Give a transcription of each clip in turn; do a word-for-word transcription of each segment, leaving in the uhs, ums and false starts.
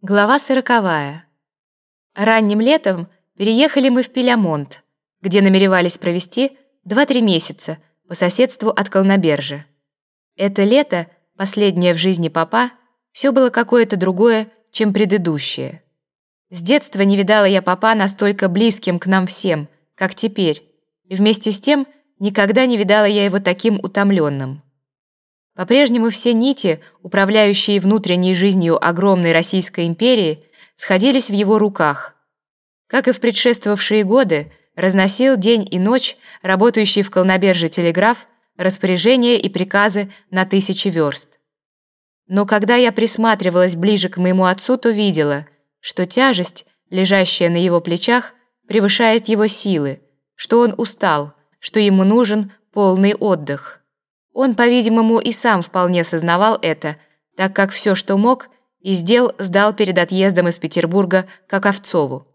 Глава сороковая. Ранним летом переехали мы в Пилямонт, где намеревались провести два-три месяца по соседству от Колнобержа. Это лето, последнее в жизни папа, все было какое-то другое, чем предыдущее. С детства не видала я папа настолько близким к нам всем, как теперь, и вместе с тем никогда не видала я его таким утомленным. По-прежнему все нити, управляющие внутренней жизнью огромной Российской империи, сходились в его руках. Как и в предшествовавшие годы, разносил день и ночь работающий в Колноберже телеграф распоряжения и приказы на тысячи верст. Но когда я присматривалась ближе к моему отцу, то видела, что тяжесть, лежащая на его плечах, превышает его силы, что он устал, что ему нужен полный отдых. Он, по-видимому, и сам вполне сознавал это, так как все, что мог, из дел сдал перед отъездом из Петербурга к Аковцову.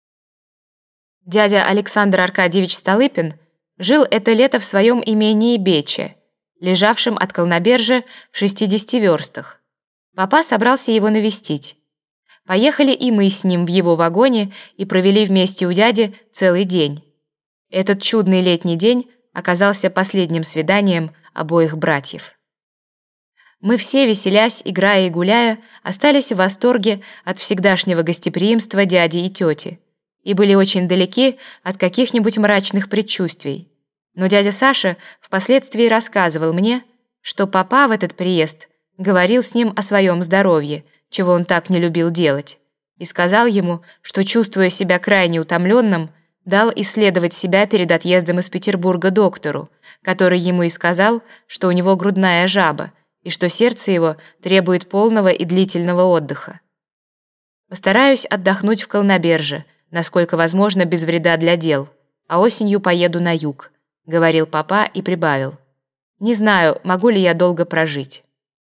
Дядя Александр Аркадьевич Столыпин жил это лето в своем имении Бече, лежавшем от Колнобержа в шестидесяти верстах. Папа собрался его навестить. Поехали и мы с ним в его вагоне и провели вместе у дяди целый день. Этот чудный летний день оказался последним свиданием обоих братьев. Мы все, веселясь, играя и гуляя, остались в восторге от всегдашнего гостеприимства дяди и тети и были очень далеки от каких-нибудь мрачных предчувствий. Но дядя Саша впоследствии рассказывал мне, что папа в этот приезд говорил с ним о своем здоровье, чего он так не любил делать, и сказал ему, что, чувствуя себя крайне утомленным, дал исследовать себя перед отъездом из Петербурга доктору, который ему и сказал, что у него грудная жаба и что сердце его требует полного и длительного отдыха. «Постараюсь отдохнуть в Колноберже, насколько возможно без вреда для дел, а осенью поеду на юг», — говорил папа и прибавил. «Не знаю, могу ли я долго прожить».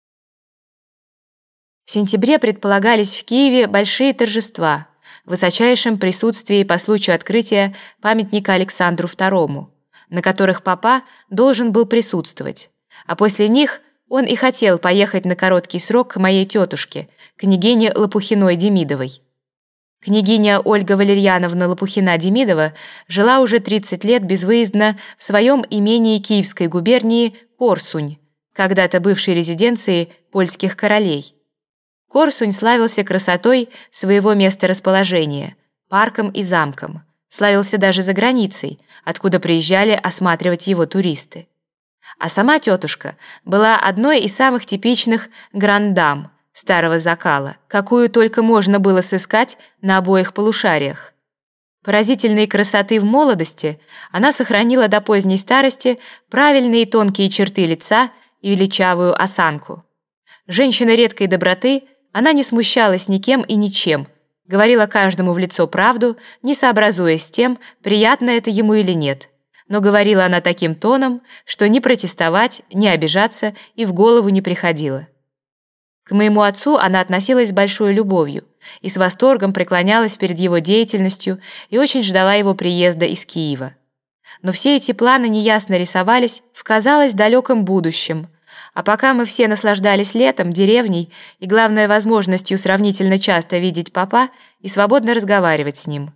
В сентябре предполагались в Киеве большие торжества в высочайшем присутствии по случаю открытия памятника Александру второму, на которых папа должен был присутствовать, а после них он и хотел поехать на короткий срок к моей тетушке, княгине Лопухиной-Демидовой. Княгиня Ольга Валерьяновна Лопухина-Демидова жила уже тридцать лет безвыездно в своем имении Киевской губернии Корсунь, когда-то бывшей резиденцией польских королей. Корсунь славился красотой своего месторасположения, парком и замком, славился даже за границей, откуда приезжали осматривать его туристы. А сама тетушка была одной из самых типичных грандам старого закала, какую только можно было сыскать на обоих полушариях. Поразительной красоты в молодости она сохранила до поздней старости правильные тонкие черты лица и величавую осанку. Женщина редкой доброты, она не смущалась никем и ничем, говорила каждому в лицо правду, не сообразуясь с тем, приятно это ему или нет. Но говорила она таким тоном, что ни протестовать, ни обижаться и в голову не приходило. К моему отцу она относилась с большой любовью и с восторгом преклонялась перед его деятельностью и очень ждала его приезда из Киева. Но все эти планы неясно рисовались в, казалось, далеком будущем, а пока мы все наслаждались летом, деревней и, главное, возможностью сравнительно часто видеть папа и свободно разговаривать с ним.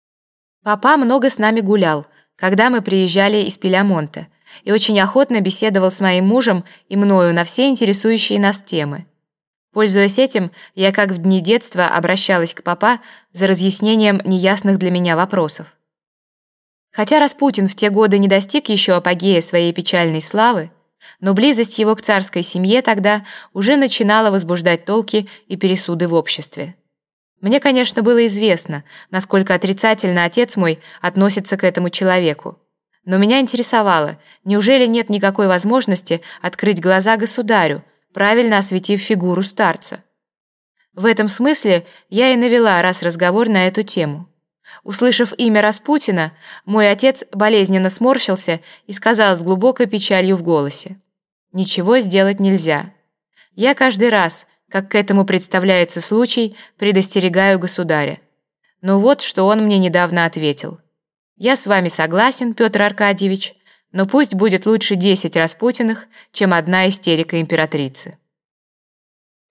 Папа много с нами гулял, когда мы приезжали из Пилямонта, и очень охотно беседовал с моим мужем и мною на все интересующие нас темы. Пользуясь этим, я, как в дни детства, обращалась к папа за разъяснением неясных для меня вопросов. Хотя Распутин в те годы не достиг еще апогея своей печальной славы, но близость его к царской семье тогда уже начинала возбуждать толки и пересуды в обществе. Мне, конечно, было известно, насколько отрицательно отец мой относится к этому человеку. Но меня интересовало, неужели нет никакой возможности открыть глаза государю, правильно осветив фигуру старца. В этом смысле я и навела раз разговор на эту тему. Услышав имя Распутина, мой отец болезненно сморщился и сказал с глубокой печалью в голосе: «Ничего сделать нельзя. Я каждый раз, как к этому представляется случай, предостерегаю государя». Но вот что он мне недавно ответил: «Я с вами согласен, Петр Аркадьевич, но пусть будет лучше десять Распутиных, чем одна истерика императрицы».